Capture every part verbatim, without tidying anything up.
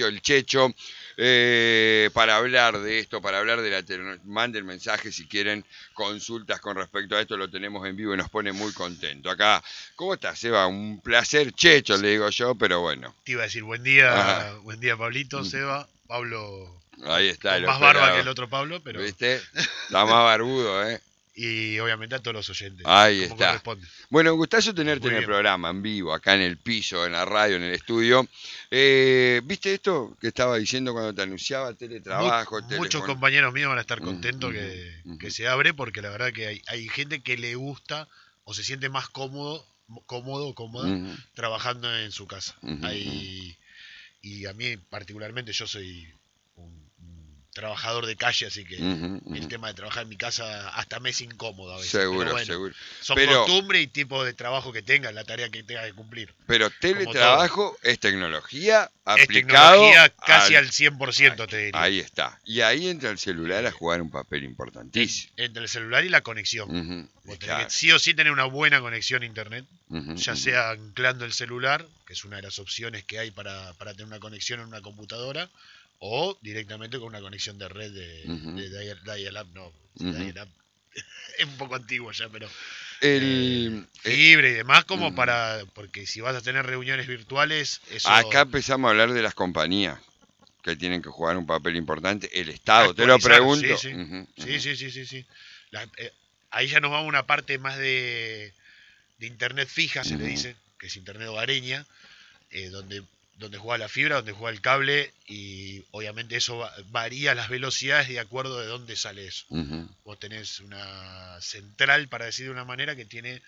el Checho, eh, para hablar de esto, para hablar de la tecnología. Manden mensajes si quieren consultas con respecto a esto, lo tenemos en vivo y nos pone muy contento. Acá, ¿cómo estás, Seba? Un placer, Checho, le digo yo, pero bueno. Te iba a decir, buen día, Ajá. buen día Pablito, Seba, Pablo, Ahí está, con el más barba operador. que el otro Pablo, pero... ¿Viste? Está más barbudo, ¿eh? Y obviamente a todos los oyentes, Ahí como está. corresponde. Bueno, un gustazo tenerte Muy en el bien. programa, en vivo, acá en el piso, en la radio, en el estudio. Eh, ¿Viste esto que estaba diciendo cuando te anunciaba? Teletrabajo, Much- muchos teléfono. compañeros míos van a estar Ujú, contentos ujú, que, ujú. que se abre, porque la verdad que hay, hay gente que le gusta o se siente más cómodo, cómodo o cómoda Ujú, trabajando en su casa. ujú, ujú. Hay, y a mí particularmente, yo soy un, un trabajador de calle, así que Ujú, ujú. el tema de trabajar en mi casa hasta me es incómodo a veces. Seguro, pero bueno, seguro. son Pero, costumbre y tipo de trabajo que tengas, la tarea que tengas que cumplir, pero como todo. teletrabajo es tecnología Es aplicado tecnología casi al... al cien por Ahí, ciento, te diría. ahí está. Y ahí entra el celular a Eh, jugar un papel en- importantísimo. entre el celular y la conexión. Ujú, Vos tenés claro. que sí o sí tener una buena conexión a internet, Ujú, ya ujú. sea anclando el celular, que es una de las opciones que hay para, para tener una conexión en una computadora, o directamente con una conexión de red de, Ujú, de dial- dial-up, no, sí, ujú. dial-up es un poco antiguo ya, pero eh, El, eh, fibra y demás, como ujú. para, porque si vas a tener reuniones virtuales, Acá eso empezamos a hablar de las compañías que tienen que jugar un papel importante. El Estado, te lo actualizar, sí, pregunto. sí, Ujú, sí, ujú, sí, sí, sí, sí. La- eh, ahí ya nos vamos a una parte más de, de internet fija, se le ujú, dice, que es internet hogareña, eh, donde, donde juega la fibra, donde juega el cable, y obviamente eso va- varía las velocidades de acuerdo de dónde sale eso. ujú, Vos tenés una central, para decir de una manera, que tiene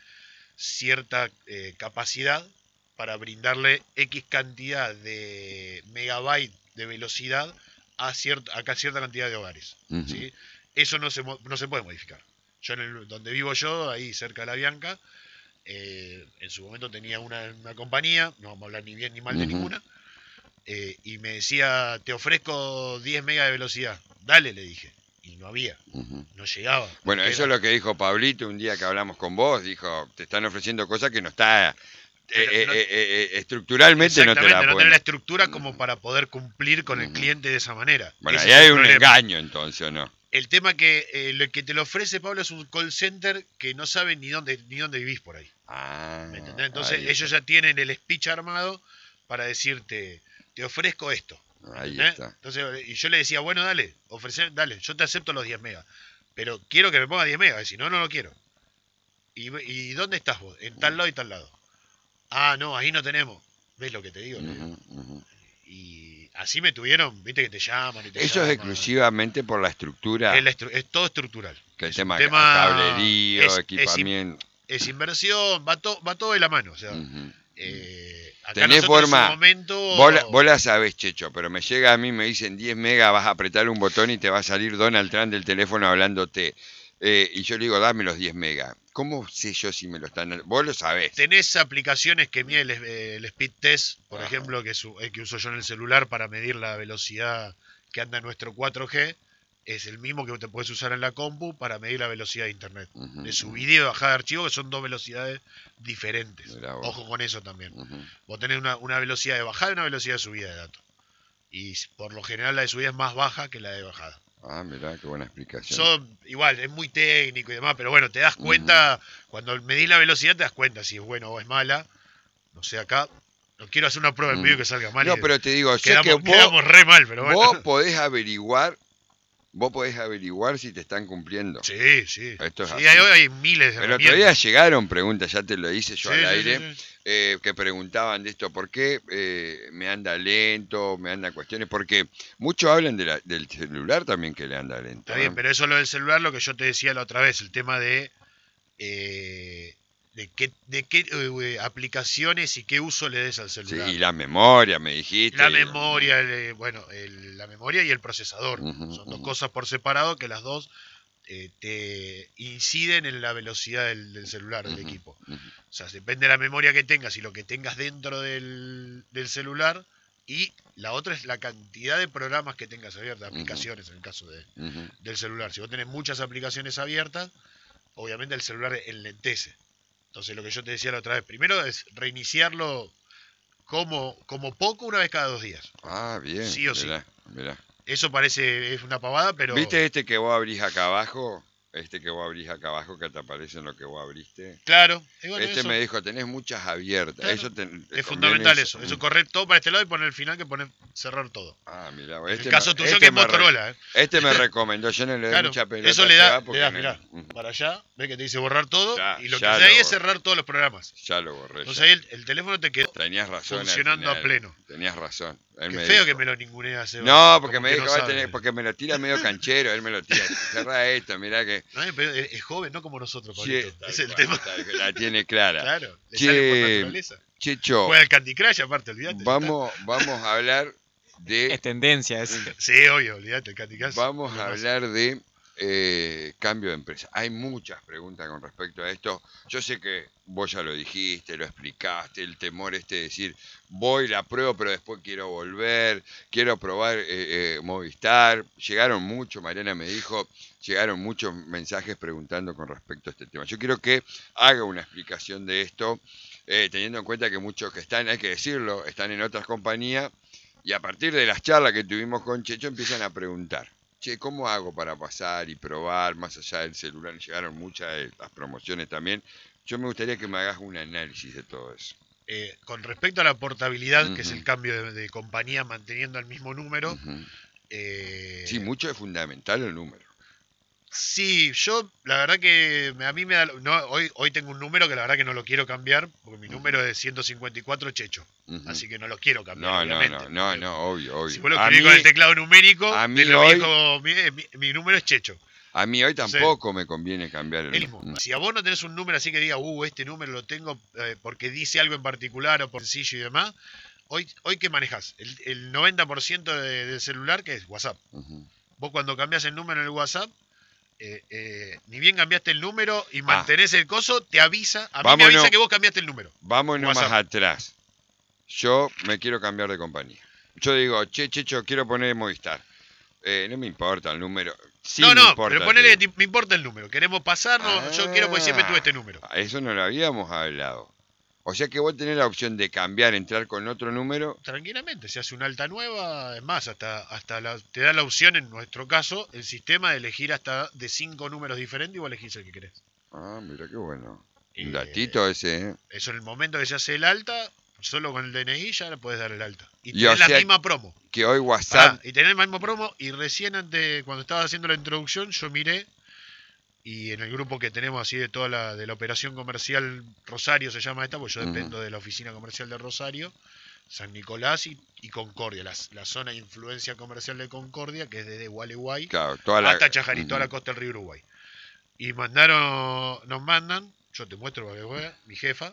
cierta eh, capacidad para brindarle X cantidad de megabytes de velocidad a, cierta, a cierta cantidad de hogares. ujú. ¿Sí? Eso no se, no se puede modificar. Yo, en el, donde vivo yo, ahí cerca de La Bianca, eh, en su momento tenía una, una compañía, no vamos a hablar ni bien ni mal de Ujú, ninguna, eh, y me decía, te ofrezco diez megas de velocidad. Dale, le dije. Y no había, ujú. no llegaba. Bueno, eso es lo que dijo Pablito un día que hablamos con vos. Dijo, te están ofreciendo cosas que no está... eh, Pero eh, no, eh, eh, estructuralmente no te la exactamente, no tener pueden... la estructura como Ujú, para poder cumplir con el ujú. cliente de esa manera. Bueno, Ese ahí es el hay un problema. engaño entonces, ¿o no? El tema que eh, lo que te lo ofrece, Pablo, es un call center que no sabe ni dónde ni dónde vivís por ahí. Ah, ¿Me entendés? Entonces ahí ellos está, ya tienen el speech armado para decirte, te ofrezco esto. ¿Me ahí entendés? está. Entonces, y yo le decía, bueno, dale, ofrecer, dale, yo te acepto los diez megas. Pero quiero que me ponga diez megas, si no, no lo quiero. ¿Y, ¿Y dónde estás vos? En tal lado y tal lado. Ah, no, ahí no tenemos. ¿Ves lo que te digo? Le digo. Ujú, ujú. Y así me tuvieron, viste que te llaman y te Eso es llaman. exclusivamente por la estructura, Es, la estru- es todo estructural. que el Es un tema ca- tema. cablerío, Es, es, in- equipamiento. es inversión, va, to- va todo de la mano. O sea, Ujú, ujú. eh, acá Tenés nosotros en su forma, vos la, vos momento. la sabés, Checho, pero me llega a mí, me dicen diez megas, vas a apretar un botón y te va a salir Donald Trump del teléfono hablándote. Eh, y yo le digo, dame los diez megas. ¿Cómo sé yo si me lo están...? Vos lo sabés. Tenés aplicaciones que mide el, el Speed Test, por Ajá. ejemplo, que, su- eh, que uso yo en el celular para medir la velocidad que anda en nuestro cuatro G. Es el mismo que te puedes usar en la compu para medir la velocidad de internet. Ujú, De ujú. subida y bajada de archivo, que son dos velocidades diferentes. Mirá vos. Ojo con eso también. Ujú. Vos tenés una, una velocidad de bajada y una velocidad de subida de datos. Y por lo general la de subida es más baja que la de bajada. Ah, mirá, qué buena explicación. Son, igual, es muy técnico y demás, pero bueno, te das Ujú. cuenta, cuando medís la velocidad te das cuenta si es buena o es mala. No sé, acá no quiero hacer una prueba en vivo Ujú. que salga mal. No, Y pero te digo, sé que quedamos, vos, quedamos re mal, pero bueno. vos podés averiguar, vos podés averiguar si te están cumpliendo. Sí, sí. Esto es Sí, así. hay, hay miles de El otro día herramientas. llegaron preguntas, ya te lo hice yo Sí, al sí, sí, aire, sí. eh, que preguntaban de esto, ¿por qué eh, me anda lento, me anda cuestiones? Porque muchos hablan de la- del celular también que le anda lento. Está bien, ¿Eh? pero eso lo del celular, lo que yo te decía la otra vez, el tema de eh, de qué, de qué eh, aplicaciones y qué uso le des al Sí, celular. y la memoria, me dijiste. La y- memoria, el, bueno, el- la memoria y el procesador. Ujú, Son dos ujú, cosas por separado que las dos eh, te inciden en la velocidad del, del celular, del ujú, equipo. ujú. O sea, depende de la memoria que tengas y lo que tengas dentro del, del celular. Y la otra es la cantidad de programas que tengas abiertas, Ujú. aplicaciones en el caso de, Ujú. del celular. Si vos tenés muchas aplicaciones abiertas, obviamente el celular enlentece. Entonces lo que yo te decía la otra vez, primero es reiniciarlo como, como poco una vez cada dos días. Ah, bien. Sí o sí. Mirá, mirá. Eso parece, es una pavada, pero... ¿Viste este que vos abrís acá abajo? Este que vos abrís acá abajo, que te aparece en lo que vos abriste. Claro, y bueno, Este eso, me dijo, tenés muchas abiertas. claro, Eso te, te es conviene fundamental eso. eso. Eso Mm. correr todo para este lado y poner al final que poner cerrar todo. Ah, mirá, En este el caso me, tuyo este que es me re- Motorola, ¿eh? este me recomendó, yo no le doy Claro, mucha pelota eso a le Seba da, le porque das, no- mirá, Ujú. para allá, ves que te dice borrar todo Ya, y lo que ya hace ahí lo es borré. cerrar todos los programas. Ya lo borré. Entonces ya. ahí el, el teléfono te quedó Tenías razón. al funcionando a final, pleno. Tenías razón. Él Qué me feo dijo. que me lo ningunea Seba. No, porque como me que dijo, no va a sabe. tener, porque me lo tira medio canchero, él me lo tira. Cerra esto, mirá que. No, pero es, es joven, no como nosotros, Che, Pablito. tal Es el cual, tema. tal cual, la tiene clara. Claro, le Che, sale por naturaleza. Checho, Juega al Candy Crush aparte, olvídate. ya vamos, vamos a hablar de. Es tendencia eso. está. Sí, obvio, olvídate, el Candy Crush. Vamos es lo a más. hablar de eh, cambio de empresa. Hay muchas preguntas con respecto a esto. Yo sé que vos ya lo dijiste, lo explicaste, el temor este de decir, voy, la pruebo, pero después quiero volver, quiero probar eh, eh, Movistar. Llegaron muchos, Mariana me dijo, llegaron muchos mensajes preguntando con respecto a este tema. Yo quiero que haga una explicación de esto, eh, teniendo en cuenta que muchos que están, hay que decirlo, están en otras compañías. Y a partir de las charlas que tuvimos con Checho empiezan a preguntar, che, ¿cómo hago para pasar y probar más allá del celular? Llegaron muchas de las promociones también. Yo me gustaría que me hagas un análisis de todo eso. Eh, con respecto a la portabilidad, Ujú. que es el cambio de, de compañía manteniendo el mismo número, Ujú. eh, Sí, mucho es fundamental el número. sí, yo la verdad que me- a mí me da... No, hoy, hoy tengo un número que la verdad que no lo quiero cambiar, porque mi número es ciento cincuenta y cuatro Checho, Ujú. así que no lo quiero cambiar. No, no, obviamente, no, no, porque no, obvio, obvio. Si vos lo a, escribís mí, con el teclado numérico, a mí de lo hoy- viejo, mi, mi- mi número es Checho. a mí hoy Sí. tampoco me conviene cambiar el El mismo. número. Si a vos no tenés un número así que diga, uh, este número lo tengo eh, porque dice algo en particular o por sencillo y demás, hoy, hoy ¿qué manejás? El, el noventa por ciento de- del celular, que es WhatsApp. Ujú. Vos cuando cambiás el número en el WhatsApp, eh, eh, ni bien cambiaste el número y Ah. mantenés el coso, te avisa, a mí me Vámonos. avisa que vos cambiaste el número. Vámonos más WhatsApp. atrás. Yo me quiero cambiar de compañía. Yo digo, che, Checho, quiero poner Movistar. Eh, no me importa el número. Sí no, me no, importa, pero ponele, te- que te- me importa el número. Queremos pasarnos, yo quiero porque siempre tuve este número. Ah, eso no lo habíamos hablado. O sea que vos tenés la opción de cambiar, entrar con otro número. Tranquilamente, se hace una alta nueva, es más, hasta, hasta la- te da la opción, en nuestro caso, el sistema de elegir hasta de cinco números diferentes y vos elegís el que querés. Ah, mira qué bueno. Eh, Un datito ese, ¿eh? Eso en el momento que se hace el alta, solo con el D N I ya le puedes dar el alta. Y Y tenés o la sea- misma promo. Que hoy WhatsApp. Pará, y tenés la misma promo y recién antes, cuando estaba haciendo la introducción, yo miré y en el grupo que tenemos así de toda la, de la operación comercial Rosario se llama esta, pues yo Ujú. dependo de la oficina comercial de Rosario, San Nicolás y, y Concordia, la, la zona de influencia comercial de Concordia, que es desde Gualeguay Claro, toda la. hasta Chajarí, toda la Ujú. costa del río Uruguay. Y mandaron, nos mandan, yo te muestro para que veas, mi jefa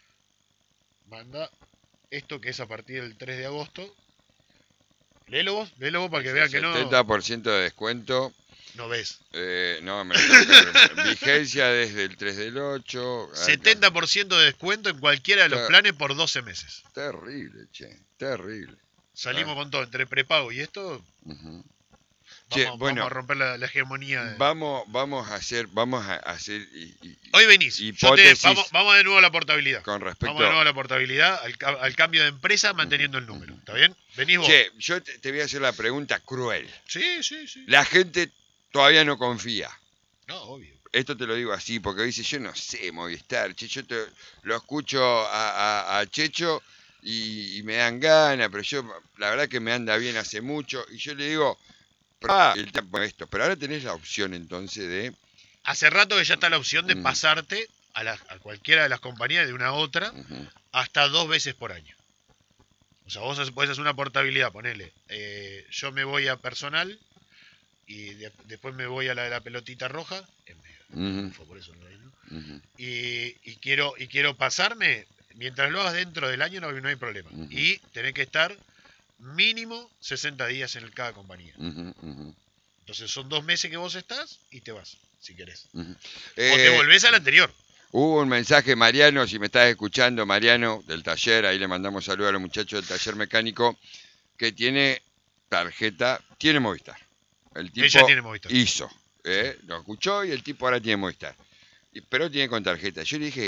manda esto que es a partir del tres de agosto. Léelo vos, léelo vos para que vean que no, setenta por ciento de descuento. no ves. Eh, no, me lo tengo que ver. Vigencia desde el tres del ocho. setenta por ciento de descuento en cualquiera de los Claro. planes por doce meses. Terrible, che. Terrible. Salimos Ah. con todo, entre prepago y esto, Ujú. vamos, Che, vamos bueno, a romper la, la hegemonía. de- vamos, vamos a hacer, vamos a hacer y- y- Hoy venís, yo te- hipótesis vamos, vamos de nuevo a la portabilidad. con respecto. Vamos de nuevo a la portabilidad, al, ca- al cambio de empresa manteniendo el número. ¿Está bien? Venís vos. Che, yo te, te voy a hacer la pregunta cruel. Sí, sí, sí. La gente todavía no confía. No, obvio. Esto te lo digo así, porque dice, yo no sé Movistar, che, yo te- lo escucho a, a- a Checho y, y me dan ganas, pero yo, la verdad que me anda bien hace mucho, y yo le digo, probá el tiempo esto, pero ahora tenés la opción entonces de, Hace rato que ya está la opción de Mm. pasarte a, la- a cualquiera de las compañías de una a otra ujú, hasta dos veces por año. O sea, vos haces- podés hacer una portabilidad, ponele. eh, yo me voy a personal y de- después me voy a la de la pelotita roja. Es medio- ujú, fue por eso no hay, ¿no? ujú, y, y quiero y quiero pasarme, mientras lo hagas dentro del año no, no hay problema. Ujú. Y tenés que estar mínimo sesenta días en cada compañía. ujú, ujú, Entonces son dos meses que vos estás y te vas, si querés. ujú. O te Eh, volvés al anterior. Hubo un mensaje, Mariano, si me estás escuchando, Mariano, del taller, ahí le mandamos saludos a los muchachos del taller mecánico, que tiene tarjeta, tiene Movistar. El tipo Ella tiene Movistar. hizo, ¿eh? Lo escuchó y el tipo ahora tiene Movistar. Y- pero tiene con tarjeta. Yo le dije,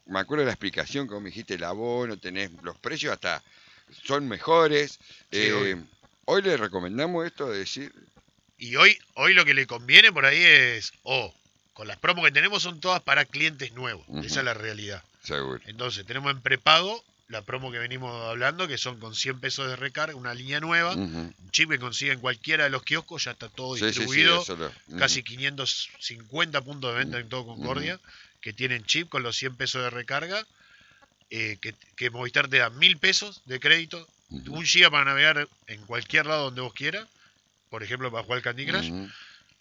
me acuerdo de la explicación que vos me dijiste, el abono, tenés los precios hasta son mejores. Sí, Eh, obvio. hoy le recomendamos esto de decir, Y hoy, hoy lo que le conviene por ahí es, o con las promos que tenemos son todas para clientes nuevos. Ujú. Esa es la realidad. seguro. Entonces, tenemos en prepago la promo que venimos hablando, que son con cien pesos de recarga, una línea nueva, Ujú. un chip que consiguen cualquiera de los kioscos, ya está todo Sí, sí, sí, distribuido, eso lo- ujú. casi quinientos cincuenta puntos de venta en todo Concordia, que tienen chip con los cien pesos de recarga, eh, que, que Movistar te da mil pesos de crédito, Ujú. un giga para navegar en cualquier lado donde vos quieras, por ejemplo para jugar Candy Crush, Ujú.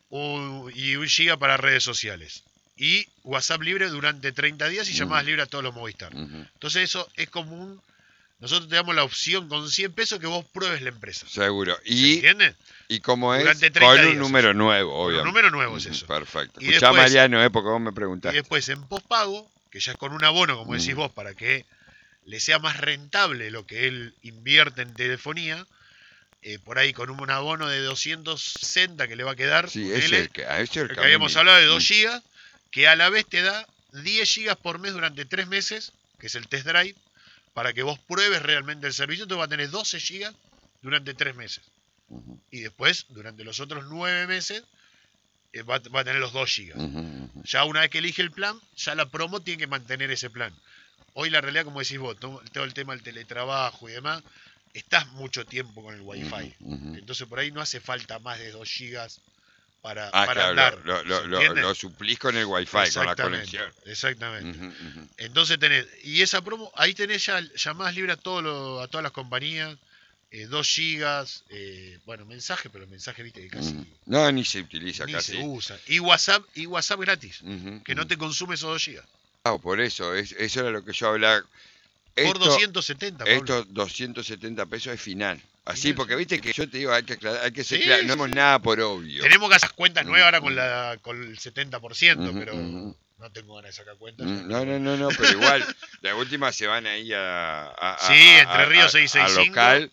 un- y un giga para redes sociales. Y WhatsApp libre durante treinta días y Ujú. llamadas libres a todos los Movistar. Ujú. Entonces eso es como un... Nosotros te damos la opción con cien pesos que vos pruebes la empresa. Seguro. ¿Se Y, entiende? y como es, Durante treinta con un días número eso. nuevo, Con un obviamente. número nuevo es Ujú. eso. Perfecto. Y Escuchá, después- Mariano, eh, porque vos me Y preguntaste. después en pospago, que ya es con un abono, como decís Mm. vos, para que le sea más rentable lo que él invierte en telefonía, eh, por ahí con un abono de doscientos sesenta que le va a quedar, Sí, ponele, ese es el que, a ese es el el que que a mí habíamos me- hablado de dos Mm. gigas, que a la vez te da diez gigas por mes durante tres meses, que es el test drive, para que vos pruebes realmente el servicio. Entonces va a tener doce gigas durante tres meses. Ujú. Y después, durante los otros nueve meses, eh, va, va a tener los dos gigas. Ujú, ujú. Ya una vez que elige el plan, ya la promo tiene que mantener ese plan. Hoy la realidad, como decís vos, todo, todo el tema del teletrabajo y demás, estás mucho tiempo con el wifi. Ujú, ujú. Entonces por ahí no hace falta más de dos gigas para, Ah, para claro, andar. lo, lo, ¿Se lo, entiende? lo suplís con el wifi, con la Exactamente, conexión. exactamente. Ujú, ujú. Entonces tenés, y esa promo, ahí tenés ya llamadas libres a, todo lo- a todas las compañías, eh, dos gigas, eh, bueno, mensaje, pero mensaje, viste, que casi Ujú. No, ni se utiliza ni casi. se usa. Y WhatsApp, y WhatsApp gratis, Ujú, que no ujú. te consume esos dos gigas. Ah, por eso, es, eso era lo que yo hablaba. Por Esto, doscientos setenta, Pablo. estos doscientos setenta pesos es final. Así, Final, porque sí. viste que yo te digo, hay que, aclarar- hay que ser Sí, claro, sí, no hemos sí. nada por obvio. Tenemos que hacer cuentas Ujú, nuevas ahora con, ujú. la, con el setenta por ciento, Ujú, pero ujú. no tengo ganas de sacar cuentas. ya, Mm, pero No, no, bueno. no, no, pero igual, la última se van ahí a, a, a- Sí, a- Entre a- Ríos a- a seiscientos sesenta y cinco. local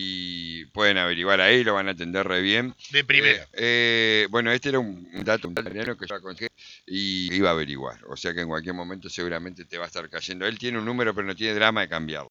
y pueden averiguar ahí, lo van a atender re bien. De primera. Eh, eh, bueno, este era un un dato, un dato italiano que yo aconsejé y iba a averiguar. O sea que en cualquier momento seguramente te va a estar cayendo. Él tiene un número, pero no tiene drama de cambiarlo.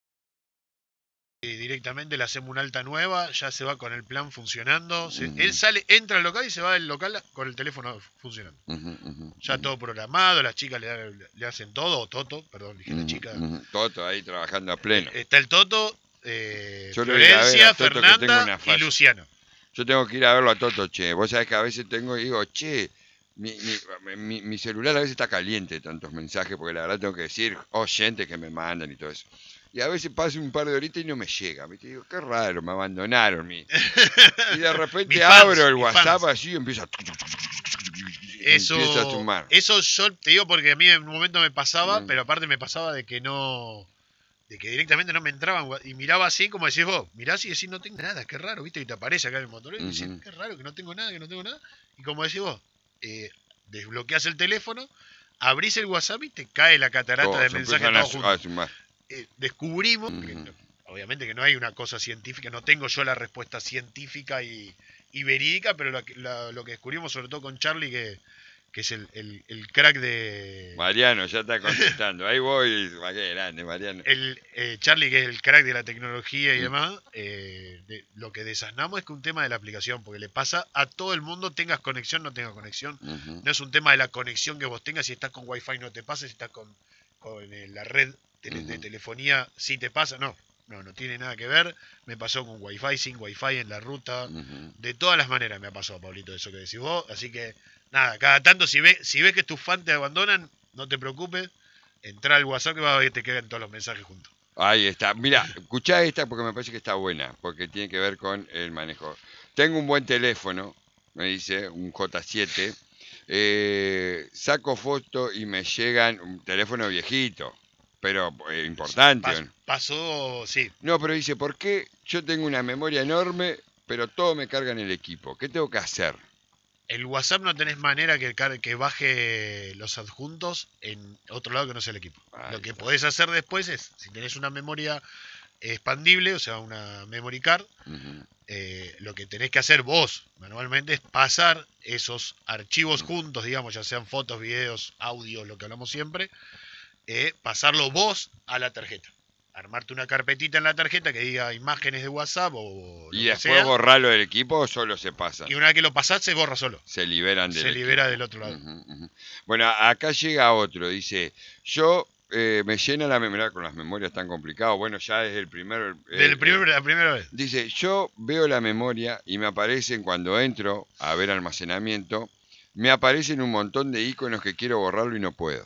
Y directamente le hacemos una alta nueva, ya se va con el plan funcionando. se- Ujú. Él sale, entra al local y se va del local con el teléfono funcionando. Ujú, ujú, Ya ujú. todo programado, las chicas le, dan- le hacen todo, o Toto, perdón, dije la Ujú, chica. ujú. Toto ahí trabajando a pleno. Está el Toto, eh, Yo lo voy a ir a ver a Florencia, Toto, que tengo Fernanda una y falla. Luciano. Yo tengo que ir a verlo a Toto, che. Vos sabés que a veces tengo y digo, che, mi, mi, mi- mi celular a veces está caliente de tantos mensajes, porque la verdad tengo que decir, oyentes que me mandan y todo eso. Y a veces paso un par de horitas y no me llega. ¿Viste? Digo, qué raro, me abandonaron. Mi... Y de repente Mis fans, abro el mis WhatsApp fans. así y empiezo a... Eso, Empiezo a sumar. eso yo te digo porque a mí en un momento me pasaba, Mm. pero aparte me pasaba de que no, de que directamente no me entraban y miraba así como decís vos, mirás y decís no tengo nada, qué raro, viste, y te aparece acá en el motor y decís, Ujú. qué raro que no tengo nada, que no tengo nada, y como decís vos, eh, desbloqueás el teléfono, abrís el WhatsApp y te cae la catarata Todos de mensajes empiezan a, todos su- juntos. a sumar. Eh, descubrimos, que Ujú. no- obviamente que no hay una cosa científica, no tengo yo la respuesta científica y, y verídica, pero lo que, la- lo que descubrimos sobre todo con Charlie, que, que es el, el- el crack de... Mariano ya está contestando. Ahí voy. Va, qué grande, Mariano. El, eh, Charlie, que es el crack de la tecnología y Mm. demás, eh, de- lo que desasnamos es que un tema de la aplicación, porque le pasa a todo el mundo, tengas conexión, no tengas conexión. Ujú. No es un tema de la conexión que vos tengas, si estás con Wi-Fi no te pasa, si estás con, con eh, la red tele- de Ujú. telefonía sí te pasa, no. No, no tiene nada que ver. Me pasó con Wi-Fi, sin Wi-Fi en la ruta. Ujú. De todas las maneras me ha pasado, Pablito, eso que decís vos. Así que, nada, cada tanto si ves, si ves que tus fans te abandonan, no te preocupes. Entra al WhatsApp que va a ver que te quedan todos los mensajes juntos. Ahí está. Mira, escuchá esta porque me parece que está buena, porque tiene que ver con el manejo. Tengo un buen teléfono, me dice, un J siete. eh, saco foto y me llegan un teléfono viejito, pero eh, importante. Pas- pasó, sí. No, pero dice, ¿por qué yo tengo una memoria enorme, pero todo me carga en el equipo? ¿Qué tengo que hacer? El WhatsApp no tenés manera que, car- que baje los adjuntos en otro lado que no sea el equipo. Ahí Lo que está. podés hacer después es, si tenés una memoria expandible, o sea, una memory card, Ujú. eh, lo que tenés que hacer vos manualmente es pasar esos archivos Mm. juntos, digamos, ya sean fotos, videos, audios, lo que hablamos siempre, eh, pasarlo vos a la tarjeta. Armarte una carpetita en la tarjeta que diga imágenes de WhatsApp o lo ¿Y que después sea. borrarlo del equipo o solo se pasa? Y una vez que lo pasás, se borra solo. Se liberan del Se libera equipo. del otro lado. Uh-huh, uh-huh. Bueno, acá llega otro, dice, yo eh, me llena la memoria, con las memorias tan complicadas, bueno, ya es el primero. Eh, Del primer, eh, la primera vez. Dice, yo veo la memoria y me aparecen cuando entro a ver almacenamiento, me aparecen un montón de iconos que quiero borrarlo y no puedo.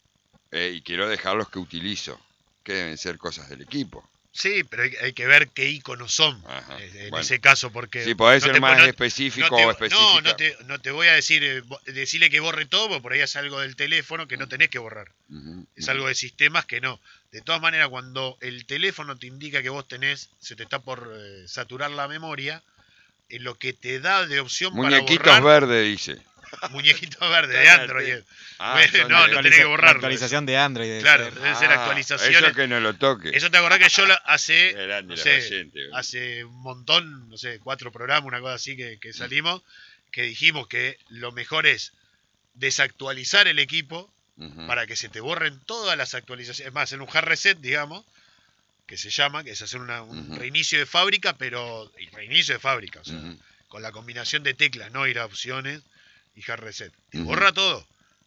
Eh, y quiero dejar los que utilizo, que deben ser cosas del equipo. Sí, pero hay, hay que ver qué iconos son. Ajá, en bueno. ese caso, porque... Si podés no ser te, más no, específico no te, o específica. No, no te, no te voy a decir, eh, decirle que borre todo, porque por ahí es algo del teléfono que no tenés que borrar. Uh-huh, es uh-huh. algo de sistemas que no. De todas maneras, cuando el teléfono te indica que vos tenés, se te está por eh, saturar la memoria, en lo que te da de opción Muñequitos para borrar... verdes, dice. Muñequitos verdes de Android. Ah, bueno, no, no tenés que borrarlo. La actualización de Android. Debe claro, ser. deben ser Ah, actualizaciones. Eso que no lo toque. Eso te acordás que yo lo hace, Grande no la sé, oyente, hace un montón, no sé, cuatro programas, una cosa así que, que salimos, que dijimos que lo mejor es desactualizar el equipo uh-huh. para que se te borren todas las actualizaciones. Es más, hacer un hard reset, digamos, que se llama, que es hacer una, un uh-huh. reinicio de fábrica, pero y reinicio de fábrica, o sea, uh-huh. con la combinación de teclas, no ir a opciones y hard reset. Te uh-huh. borra todo.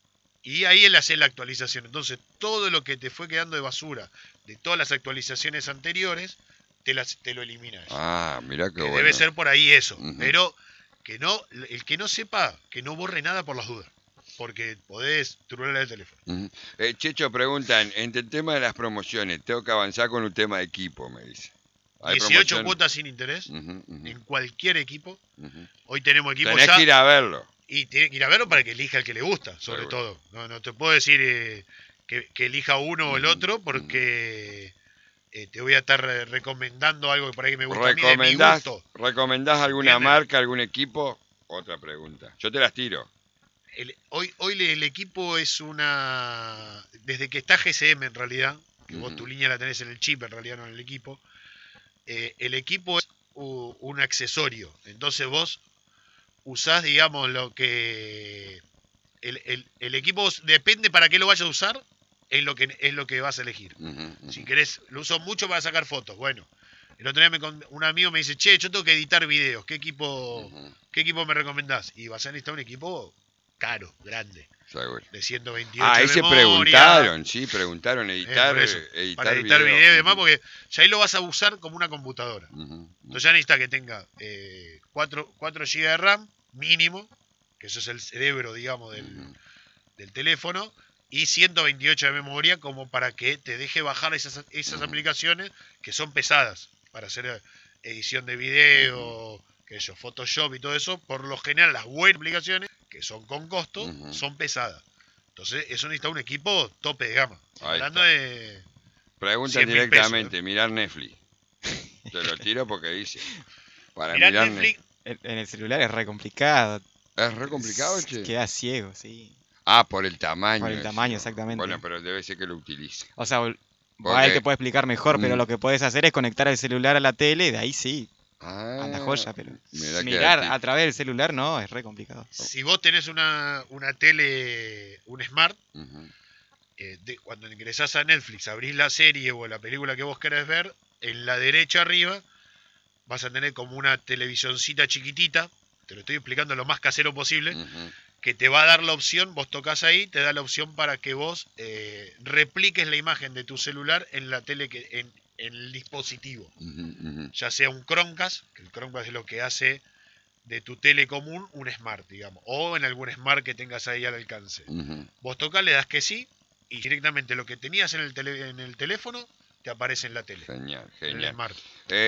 Y ahí él hace la actualización. Entonces, todo lo que te fue quedando de basura de todas las actualizaciones anteriores, te, las, te lo elimina eso. Ah, mirá qué que bueno. debe ser por ahí eso. Uh-huh. Pero que no, el que no sepa, que no borre nada por las dudas. Porque podés trurar el teléfono. Uh-huh. Eh, Checho, preguntan, entre el tema de las promociones, tengo que avanzar con un tema de equipo, me dice. dieciocho promoción? Cuotas sin interés, uh-huh, uh-huh. en cualquier equipo. Uh-huh. Hoy tenemos equipos Tenés ya... que ir a verlo. Y tiene que ir a verlo para que elija el que le gusta, sobre Seguro. todo. No, no te puedo decir eh, que, que elija uno uh-huh. o el otro, porque uh-huh. eh, te voy a estar recomendando algo que por ahí que me gusta a mí de mi gusto. ¿Recomendás alguna ¿Entiendes? marca, algún equipo? Otra pregunta. Yo te las tiro. El, hoy hoy el equipo es una... Desde que está G C M en realidad, que uh-huh. vos tu línea la tenés en el chip, en realidad no en el equipo, eh, el equipo es uh, un accesorio. Entonces vos usás, digamos, lo que... El, el, el equipo depende para qué lo vayas a usar, es lo que, es lo que vas a elegir. Uh-huh, uh-huh. Si querés, lo uso mucho para sacar fotos. Bueno, el otro día me, un amigo me dice, che, yo tengo que editar videos. ¿Qué equipo, uh-huh. ¿qué equipo me recomendás? Y vas a necesitar un equipo caro, grande. Seguro. De ciento veintiocho ah, ahí de se memoria. preguntaron, sí, preguntaron editar, eh, editar para editar video, video y demás, porque ya ahí lo vas a usar como una computadora. Uh-huh, uh-huh. Entonces ya necesitas que tenga eh, cuatro, cuatro gigas de RAM mínimo, que eso es el cerebro, digamos, del, uh-huh. del teléfono, y ciento veintiocho de memoria como para que te deje bajar esas, esas uh-huh. aplicaciones que son pesadas para hacer edición de video, uh-huh. que eso, Photoshop y todo eso. Por lo general las buenas aplicaciones, que son con costo, uh-huh. son pesadas. Entonces eso necesita un equipo tope de gama. Hablando de... Preguntan directamente, pesos, ¿eh? Mirar Netflix. Te lo tiro porque dice... Para mirar, mirar Netflix... En, en el celular es re complicado. ¿Es re complicado, che? Queda ciego, sí. Ah, por el tamaño. Por el tamaño, eso. Exactamente. Bueno, pero debe ser que lo utilice. O sea, porque... ahí te puedo explicar mejor, mm. pero lo que podés hacer es conectar el celular a la tele, de ahí sí. Ah, anda joya, pero mirar a través del celular no, es re complicado. Si vos tenés una, una tele, un smart, uh-huh. eh, de, cuando ingresás a Netflix, abrís la serie o la película que vos querés ver, en la derecha arriba vas a tener como una televisioncita chiquitita, te lo estoy explicando lo más casero posible, uh-huh. que te va a dar la opción, vos tocas ahí, te da la opción para que vos eh, repliques la imagen de tu celular en la tele que en, en el dispositivo, uh-huh, uh-huh. ya sea un Chromecast, que el Chromecast es lo que hace de tu tele común un Smart, digamos, o en algún Smart que tengas ahí al alcance. Uh-huh. Vos tocas, le das que sí, y directamente lo que tenías en el, tele, en el teléfono te aparece en la tele. Genial, genial. En el Smart.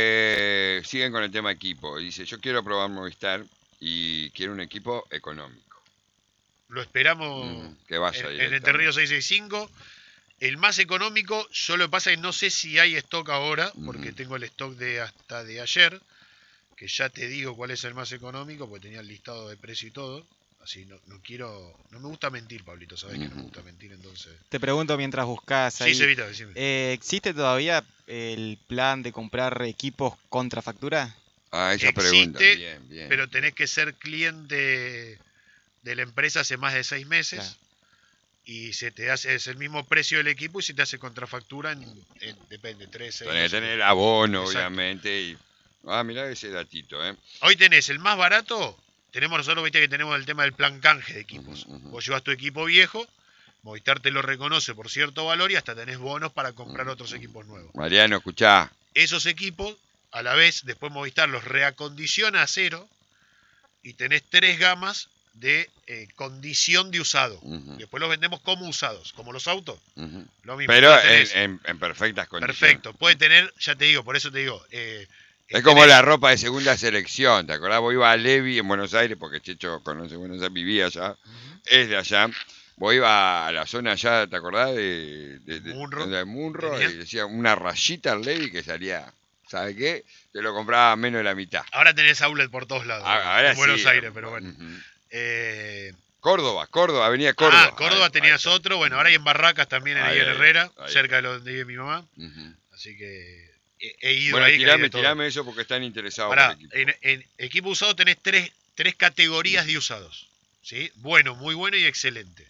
Eh, siguen con el tema equipo. Dice, yo quiero probar Movistar y quiero un equipo económico. Lo esperamos mm, que vaya en, en Entre Ríos seiscientos sesenta y cinco. El más económico, yo lo que pasa es que no sé si hay stock ahora, porque uh-huh. tengo el stock de hasta de ayer, que ya te digo cuál es el más económico, porque tenía el listado de precio y todo. Así no, no quiero, no me gusta mentir, Pablito, sabés uh-huh. que no me gusta mentir, entonces. Te pregunto mientras buscas ahí. Sí, Sevita, decime. Eh, ¿Existe todavía el plan de comprar equipos contra factura? Ah, esa Existe, pregunta. Bien, bien. Pero tenés que ser cliente de la empresa hace más de seis meses. Claro. y se te hace, es el mismo precio del equipo y se te hace contrafactura en, en depende, tres, seis. Tenés que tener abono, Exacto. obviamente. Y... Ah, mirá ese datito, ¿eh? Hoy tenés el más barato, tenemos nosotros, viste que tenemos el tema del plan canje de equipos. Uh-huh, uh-huh. Vos llevas tu equipo viejo, Movistar te lo reconoce por cierto valor y hasta tenés bonos para comprar uh-huh. otros equipos nuevos. Mariano, escuchá. Esos equipos, a la vez, después Movistar los reacondiciona a cero y tenés tres gamas de eh, condición de usado. Uh-huh. Después los vendemos como usados, como los autos. Uh-huh. Lo mismo. Pero en, en, en perfectas condiciones. Perfecto. Puede tener, ya te digo, por eso te digo. Eh, es como tenés... la ropa de segunda selección, ¿te acordás? Vos ibas a Levi en Buenos Aires, porque Checho conoce Buenos Aires, vivía allá, uh-huh. es de allá. Vos ibas a la zona allá, ¿te acordás? De, de, de, Munro. de Munro, y decía una rayita al Levi que salía, ¿sabes qué? Te lo compraba a menos de la mitad. Ahora tenés outlet por todos lados. A, ahora en Buenos sí, Aires, pero bueno. Uh-huh. Eh... Córdoba, Córdoba, Avenida Córdoba. Ah, Córdoba ahí, tenías ahí otro. Bueno, ahora hay en Barracas también, ahí, ahí en Herrera, ahí, cerca de donde vive mi mamá. Uh-huh. Así que he, he ido bueno, ahí. Tirame, tirame eso porque están interesados Pará, por equipo. En, en equipo usado tenés tres, tres categorías uh-huh. de usados. ¿Sí? Bueno, muy bueno y excelente.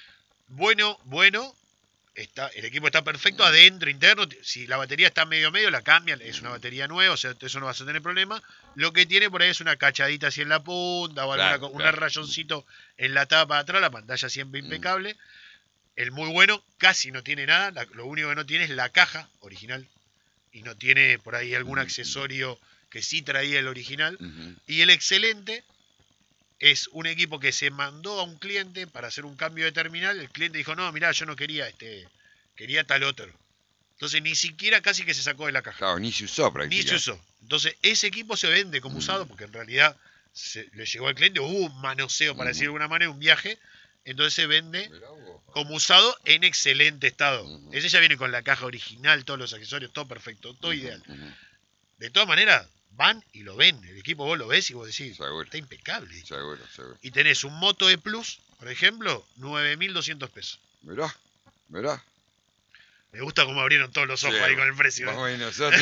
Bueno, bueno, está, el equipo está perfecto, uh-huh. adentro, interno. Si la batería está medio medio, la cambian, es una batería nueva, o sea, eso no vas a tener problema. Lo que tiene por ahí es una cachadita así en la punta, o alguna, claro, un claro. rayoncito en la tapa de atrás, la pantalla siempre impecable. Uh-huh. El muy bueno casi no tiene nada, la, lo único que no tiene es la caja original. Y no tiene por ahí algún uh-huh. accesorio que sí traía el original. Uh-huh. Y el excelente es un equipo que se mandó a un cliente para hacer un cambio de terminal. El cliente dijo, no, mirá, yo no quería este, quería tal otro. Entonces ni siquiera casi que se sacó de la caja. Claro, ni se usó prácticamente. Ni se usó. Entonces ese equipo se vende como uh-huh. usado porque en realidad se, le llegó al cliente, hubo un manoseo, para uh-huh. decir de alguna manera, un viaje. Entonces se vende como usado en excelente estado. Uh-huh. Ese ya viene con la caja original, todos los accesorios, todo perfecto, todo uh-huh. ideal. Uh-huh. De todas maneras, van y lo ven. El equipo vos lo ves y vos decís, seguro. Está impecable. Seguro, seguro. Y tenés un Moto E Plus, por ejemplo, nueve mil doscientos pesos. Mirá, mirá. Me gusta cómo abrieron todos los ojos sí, ahí con el precio. Vamos ¿eh? Y nosotros.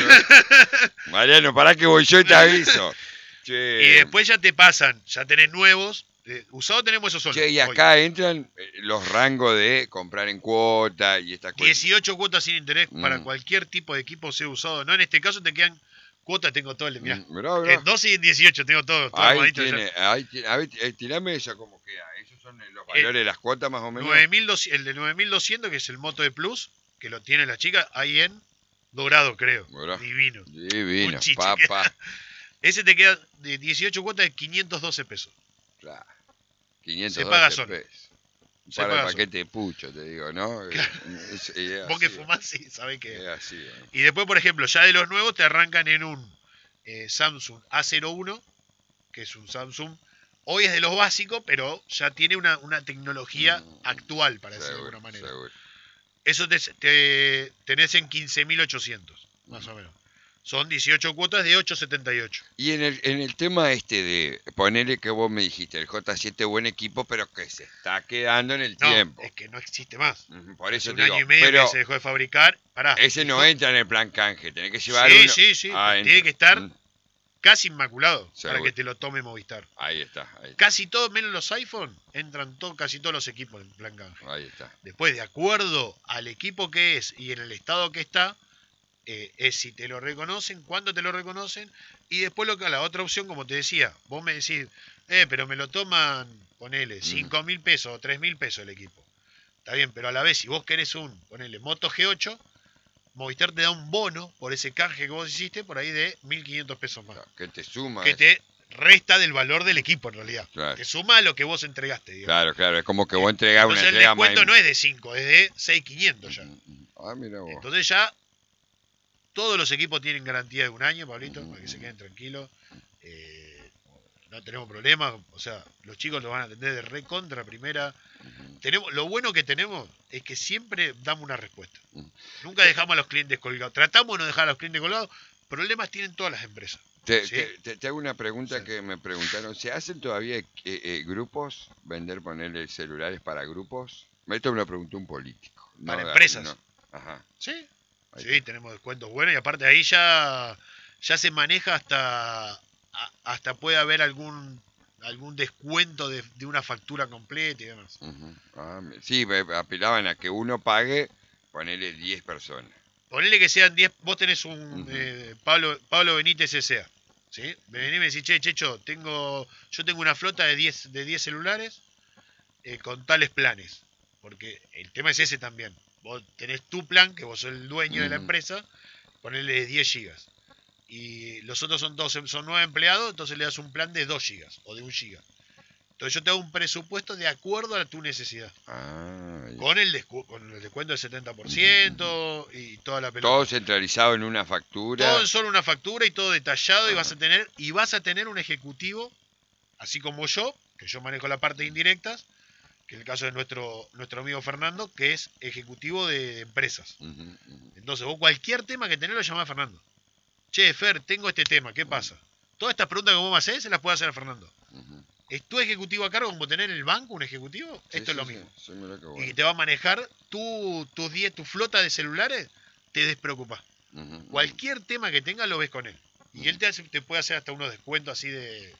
Mariano, pará que voy yo y te aviso. Che. Y después ya te pasan, ya tenés nuevos. Eh, usado tenemos esos solos. Che, y acá hoy entran los rangos de comprar en cuota y estas cosas. dieciocho cuotas sin interés mm. para cualquier tipo de equipo sea usado. No, en este caso te quedan cuotas, tengo todo el. Mirá, mm, mirá, mirá. Eh, doce y dieciocho tengo todo. todo ahí tiene, ahí tiene, a ver, tirame esa como queda. Esos son los valores de las cuotas más o menos. nueve mil doscientos, el de nueve mil doscientos, que es el Moto E Plus, que lo tiene la chica, ahí en dorado, creo. Mirá. Divino. Divino, papá. Ese te queda de dieciocho cuotas de quinientos doce pesos. Claro. quinientos se paga solo. Pesos. Un par de paquetes de pucho, te digo, ¿no? Claro. Es, es Vos que fumás, sí, sabés que. Es así, ¿eh? Y después, por ejemplo, ya de los nuevos te arrancan en un eh, Samsung A cero uno, que es un Samsung. Hoy es de los básicos, pero ya tiene una, una tecnología mm, actual, para decirlo de alguna manera. Seguro. Eso te, te tenés en quince mil ochocientos, más mm. o menos. Son dieciocho cuotas de ochocientos setenta y ocho. Y en el, en el tema este de ponerle que vos me dijiste, el J siete buen equipo, pero que se está quedando en el no, tiempo. Es que no existe más. Por eso Hace un digo, año y medio pero que se dejó de fabricar. Pará, ese no fue... entra en el plan canje, tenés que llevar sí, uno. Sí, sí, ah, sí. Tiene que estar mm. casi inmaculado seguro. Para que te lo tome Movistar. Ahí está, ahí está. Casi todos, menos los iPhone, entran todo, casi todos los equipos en plan canje. Ahí está. Después, de acuerdo al equipo que es y en el estado que está, Eh, es si te lo reconocen, cuándo te lo reconocen, y después lo que la otra opción, como te decía, vos me decís, eh, pero me lo toman, ponele, cinco mil pesos o tres mil pesos el equipo. Está bien, pero a la vez, si vos querés un, ponele, Moto G ocho, Movistar te da un bono por ese canje que vos hiciste, por ahí de mil quinientos pesos más. Claro, que te suma. Que te resta del valor del equipo, en realidad. Claro. Te suma a lo que vos entregaste, digamos. Claro, claro, es como que vos entregás una entrega más. Entonces el descuento no es de cinco, es de seis mil quinientos ya. Ah, mira vos. Entonces ya todos los equipos tienen garantía de un año, Pablito, uh-huh. para que se queden tranquilos. Eh, no tenemos problemas. O sea, los chicos lo van a atender de recontra primera. Uh-huh. Tenemos, lo bueno que tenemos es que siempre damos una respuesta. Uh-huh. Nunca dejamos a los clientes colgados. Tratamos de no dejar a los clientes colgados. Problemas tienen todas las empresas. Te, ¿sí? te, te, te hago una pregunta sí. que me preguntaron. ¿Se hacen todavía eh, eh, grupos? ¿Vender, ponerle celulares para grupos? Esto me lo preguntó un político. ¿Para no, empresas? No. Ajá. Sí. Ahí sí, está. Tenemos descuentos buenos y aparte ahí ya, ya se maneja hasta, hasta puede haber algún algún descuento de, de una factura completa y demás. Uh-huh. Ah, sí, apelaban a que uno pague, ponele diez personas. Ponele que sean diez, vos tenés un Uh-huh. eh, Pablo, Pablo Benítez S A. ¿Sí? Me venís y me decís, che, Checho, tengo, yo tengo una flota de diez, de diez celulares eh, con tales planes. Porque el tema es ese también. Vos tenés tu plan, que vos sos el dueño uh-huh. de la empresa, ponele de diez gigas. Y los otros son doce, son nueve empleados, entonces le das un plan de dos gigas o de un giga. Entonces yo te hago un presupuesto de acuerdo a tu necesidad. Ah, con, el descu- con el descuento del setenta por ciento uh-huh. y toda la pelota. Todo centralizado en una factura. Todo en solo una factura y todo detallado uh-huh. y vas a tener y vas a tener un ejecutivo, así como yo, que yo manejo la parte de indirectas, que es el caso de nuestro, nuestro amigo Fernando, que es ejecutivo de empresas. Uh-huh. Uh-huh. Entonces vos cualquier tema que tenés lo llamás a Fernando. Che, Fer, tengo este tema, ¿qué pasa? Todas estas preguntas que vos me hacés se las puede hacer a Fernando. Uh-huh. ¿Es tu ejecutivo a cargo como tener en el banco un ejecutivo? Sí, Esto sí, es lo sí, mismo. Sí, bueno. Y te va a manejar tu, tu, tu flota de celulares, te despreocupa. Uh-huh. Cualquier tema que tengas lo ves con él. Y uh-huh. él te, hace, te puede hacer hasta unos descuentos así de,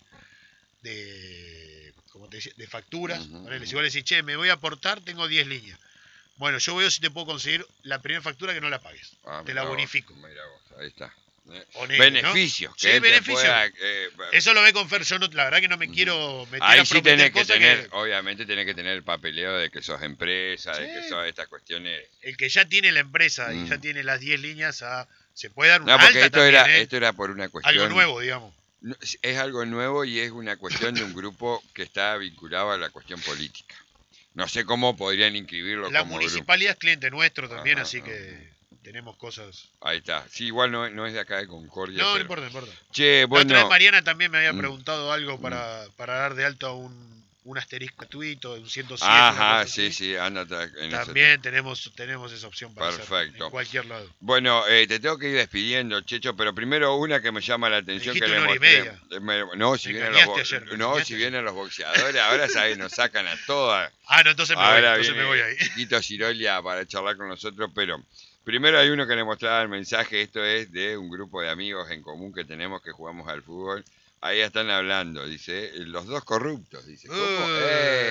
de, como te decía, de facturas. Uh-huh. Ponele, si vos le decís, che, me voy a aportar, tengo diez líneas. Bueno, yo veo si te puedo conseguir la primera factura que no la pagues. Ah, te la bonifico. Vos, mira vos, ahí está. Ponele, beneficios, ¿no? que sí, beneficios. Pueda, eh, eso lo ve con Fer. Yo no, la verdad que no me quiero meter ahí a sí tenés que tener, que... obviamente tenés que tener el papeleo de que sos empresa, sí. de que sos estas cuestiones. El que ya tiene la empresa mm. y ya tiene las diez líneas, a, se puede dar una no, porque alta esto también, era, ¿eh? esto era por una cuestión. Algo nuevo, digamos. Es algo nuevo y es una cuestión de un grupo que está vinculado a la cuestión política. No sé cómo podrían inscribirlo la como municipalidad grupo. Es cliente nuestro también, ajá, así ajá. que tenemos cosas. Ahí está. Sí, igual no, no es de acá de Concordia. No, pero... no importa, no importa. Che, bueno. La otra vez Mariana también me había mm. preguntado algo para, para dar de alto a un, un asterisco gratuito, un ciento siete. Ajá, sí, sí, anda en También eso. tenemos, tenemos esa opción para Perfecto. hacer en cualquier lado. Bueno, eh, te tengo que ir despidiendo, Checho, pero primero una que me llama la atención que le una mostré. hora y media. Me, no, si vienen los, bo... ayer, no, si vienen los boxeadores, ahora sabes, nos sacan a todas. Ah, no, entonces me ahora voy, entonces me voy ahí. Chiquito Cirolia para charlar con nosotros, pero primero hay uno que le mostraba el mensaje, esto es de un grupo de amigos en común que tenemos que jugamos al fútbol. Ahí están hablando, dice, los dos corruptos, dice. ¿Cómo? Uh,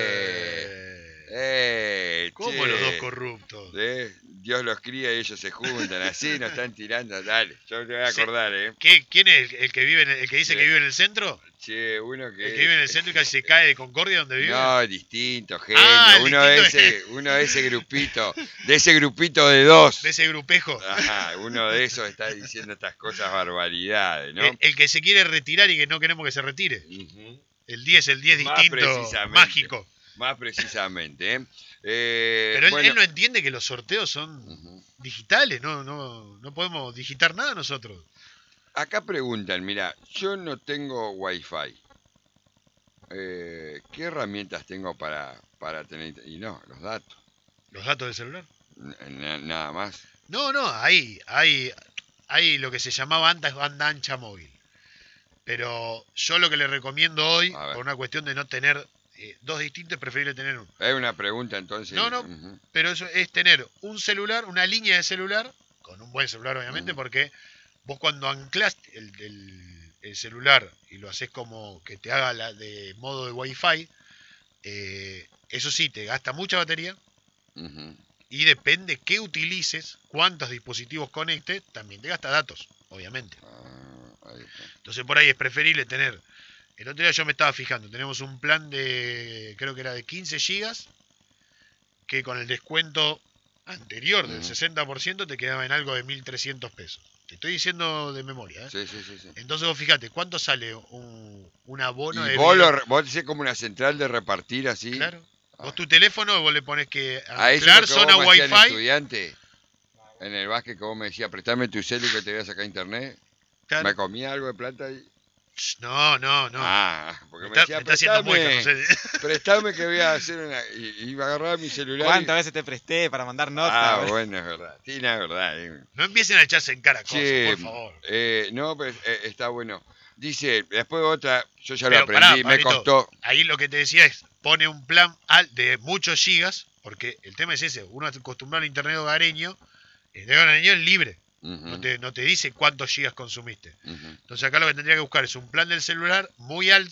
¡Eh! ¡Eh! ¿Cómo che, los dos corruptos? ¿eh? Dios los cría y ellos se juntan, así nos están tirando, dale, yo te voy a acordar, ¿eh? ¿Qué, ¿Quién es el, el que vive en el, el que dice sí. que vive en el centro? Che, uno que... El que vive en el centro y casi se cae de Concordia donde vive. No, distinto, genio. Ah, uno, de ese, uno de ese grupito, de ese grupito de dos. De ese grupejo. Ajá, uno de esos está diciendo estas cosas barbaridades, ¿no? El, el que se quiere retirar y que no queremos que se retire. Uh-huh. El diez, el diez Más distinto, mágico. Más precisamente, ¿eh? Eh, Pero él, bueno. él no entiende que los sorteos son uh-huh. digitales, no, no, no podemos digitar nada nosotros. Acá preguntan, mira, yo no tengo wifi. Eh, ¿Qué herramientas tengo para, para tener? Y no, los datos. ¿Los datos del celular? N- nada más. No, no, hay, hay, hay lo que se llamaba antes banda ancha móvil. Pero yo lo que le recomiendo hoy, por una cuestión de no tener eh, dos distintos, es preferible tener uno. Es una pregunta entonces. No, no, uh-huh. pero eso es tener un celular, una línea de celular, con un buen celular obviamente, uh-huh. porque vos cuando anclás el, el, el celular y lo haces como que te haga la de modo de Wi-Fi, eh, eso sí, te gasta mucha batería. Uh-huh. Y depende qué utilices, cuántos dispositivos conectes, también te gasta datos, obviamente. Ah, ahí está. Entonces por ahí es preferible tener... El otro día yo me estaba fijando, tenemos un plan de, creo que era de quince gigas, que con el descuento anterior del uh-huh. sesenta por ciento te quedaba en algo de mil trescientos pesos. Te estoy diciendo de memoria, ¿eh? Sí, sí, sí, sí. Entonces vos fíjate, ¿cuánto sale un, un abono y de... vos, lo, vos decís como una central de repartir así. Claro. Ah. Vos tu teléfono, vos le pones que anclar zona Wi-Fi. Estudiante, en el básquet que vos me decías, prestame tu celu que te voy a sacar internet. Claro. ¿Me comía algo de plata y... No, no, no. Ah, porque me, me decía, está, prestame, me está no sé. prestame que voy a hacer una... Y iba a agarrar mi celular. ¿Cuántas y... veces te presté para mandar notas? Ah, bueno, es verdad. Sí, no, es verdad. Eh. No empiecen a echarse en cara cosas, sí, por favor. Eh, no, pero eh, está bueno. Dice, después otra, yo ya pero lo aprendí, pará, me costó. Ahí lo que te decía es, pone un plan de muchos gigas, porque el tema es ese, uno acostumbrado al internet hogareño, el internet hogareño es libre. Uh-huh. No, te, no te dice cuántos gigas consumiste. Uh-huh. Entonces acá lo que tendría que buscar es un plan del celular muy alto, con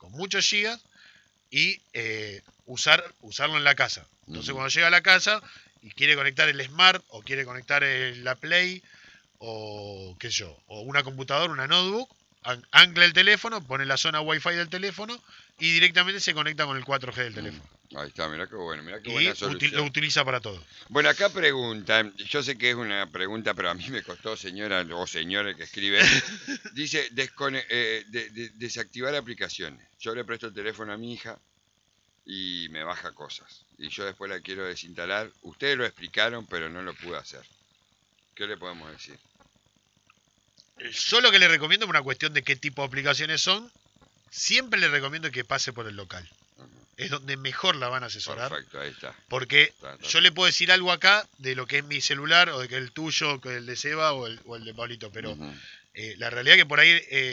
con muchos gigas y eh, usar, usarlo en la casa. Entonces Ujú. cuando llega a la casa y quiere conectar el Smart o quiere conectar el- la Play o qué sé yo, o una computadora, una notebook, an- ancla el teléfono, pone la zona Wi-Fi del teléfono y directamente se conecta con el cuatro G del teléfono. Mm, Ahí está, mirá qué bueno, mirá qué Y buena uti- solución. lo utiliza para todo. Bueno, acá preguntan, yo sé que es una pregunta, pero a mí me costó, señora o señores que escriben. Dice, descone- eh, de- de- desactivar aplicaciones. Yo le presto el teléfono a mi hija y me baja cosas. Y yo después la quiero desinstalar. Ustedes lo explicaron, pero no lo pude hacer. ¿Qué le podemos decir? Yo lo que le recomiendo, por una cuestión de qué tipo de aplicaciones son, siempre le recomiendo que pase por el local. Ujú. Es donde mejor la van a asesorar. Perfecto, ahí está. Porque Está, está. yo le puedo decir algo acá de lo que es mi celular, o de que el tuyo, o que el de Seba, o el, o el de Pablito. Pero Ujú, eh, la realidad es que por ahí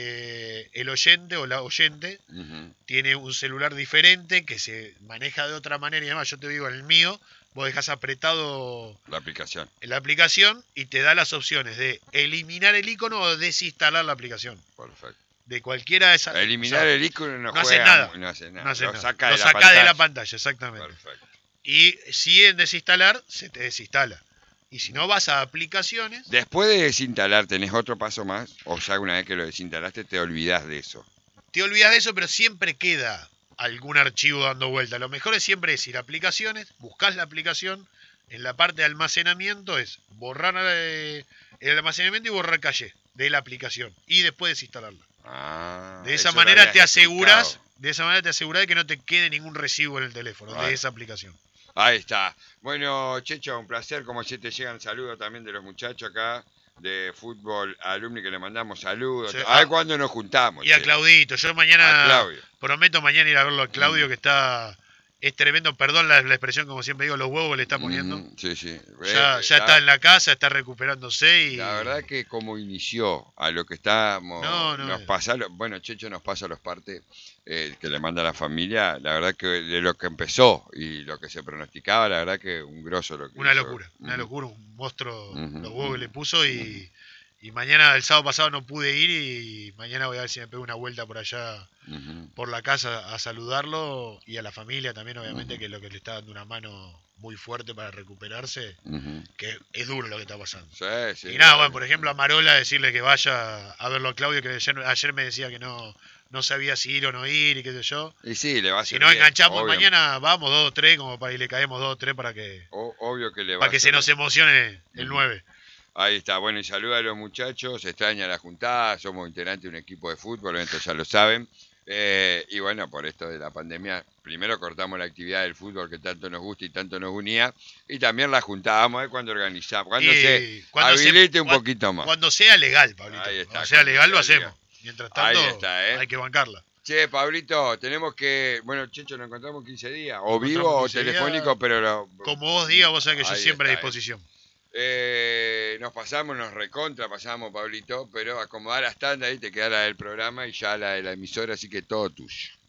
eh, el oyente o la oyente ujú. tiene un celular diferente, que se maneja de otra manera y demás. Yo te digo, en el mío, vos dejás apretado La aplicación. la aplicación y te da las opciones de eliminar el icono o desinstalar la aplicación. Perfecto. De cualquiera de esas. Eliminar o sea, el icono no, no hace juega, nada. mu- no hace nada. no hace lo nada. saca, Lo de, sacás la de la pantalla. pantalla, exactamente. Perfecto. Y si en desinstalar, se te desinstala. Y si no, vas a aplicaciones. Después de desinstalar, ¿tenés otro paso más? O ya una vez que lo desinstalaste, te olvidás de eso. Te olvidas de eso, pero siempre queda algún archivo dando vuelta. Lo mejor es siempre es ir a aplicaciones, buscas la aplicación, en la parte de almacenamiento es borrar eh, el almacenamiento y borrar caché de la aplicación y después desinstalarla. Ah, De esa eso lo manera habías te aseguras, explicado. de esa manera te aseguras de que no te quede ningún recibo en el teléfono Vale. de esa aplicación. Ahí está. Bueno, Checho, un placer. Como si te llegan saludos también de los muchachos acá de fútbol alumni que le mandamos saludos. Sí, A ver ah, cuándo nos juntamos. Y a che. Claudito, yo A mañana Claudio. prometo mañana ir a verlo a Claudio, Mm. que está, es tremendo, perdón la, la expresión, como siempre digo, los huevos que le está poniendo. Ujú, sí, sí. Ya, Eh, ya la- está en la casa, está recuperándose y La verdad que como inició a lo que estábamos, No, no, nos eh. pasa, lo- bueno, Checho nos pasa los partes eh, que le manda a la familia, la verdad que de lo que empezó y lo que se pronosticaba, la verdad que un grosso lo que una hizo. locura, una Ujú, locura, un monstruo, Ujú, los huevos que le ujú, puso y, y mañana, el sábado pasado no pude ir y mañana voy a ver si me pego una vuelta por allá, ujú, por la casa a saludarlo y a la familia también, obviamente, Ujú. que es lo que le está dando una mano muy fuerte para recuperarse, ujú. que es duro lo que está pasando. Sí, sí, Y nada, obvio. bueno, por ejemplo, a Marola decirle que vaya a verlo a Claudio, que ayer, ayer me decía que no, no sabía si ir o no ir y qué sé yo. Y sí, le va a Si hacer nos bien, enganchamos obvio. mañana, vamos dos o tres, como para y le caemos dos o tres para que, O- obvio que le va para a que hacer se nos bien. emocione el Ujú. nueve. Ahí está, bueno, y saluda a los muchachos, se extraña la juntada, somos integrantes de un equipo de fútbol, esto ya lo saben. Eh, y bueno, por esto de la pandemia, primero cortamos la actividad del fútbol que tanto nos gusta y tanto nos unía, y también la juntábamos ¿eh? cuando organizamos, cuando Y se cuando se- habilite un cuan- poquito más. Cuando sea legal, Pablito. Ahí está, Cuando sea cuando legal lo sea hacemos. Mientras Ahí tanto, está, ¿eh? hay que bancarla. Che, Pablito, tenemos que, bueno, Checho, nos encontramos quince días, o Nos vivo encontramos o quince días, telefónico, pero... lo- Como vos digas, vos sabés que yo Ahí siempre a está, ¿eh? disposición. Eh, nos pasamos, nos recontra pasamos, Pablito, pero acomodar las tandas ahí te queda la del programa y ya la de la emisora, así que todo tuyo.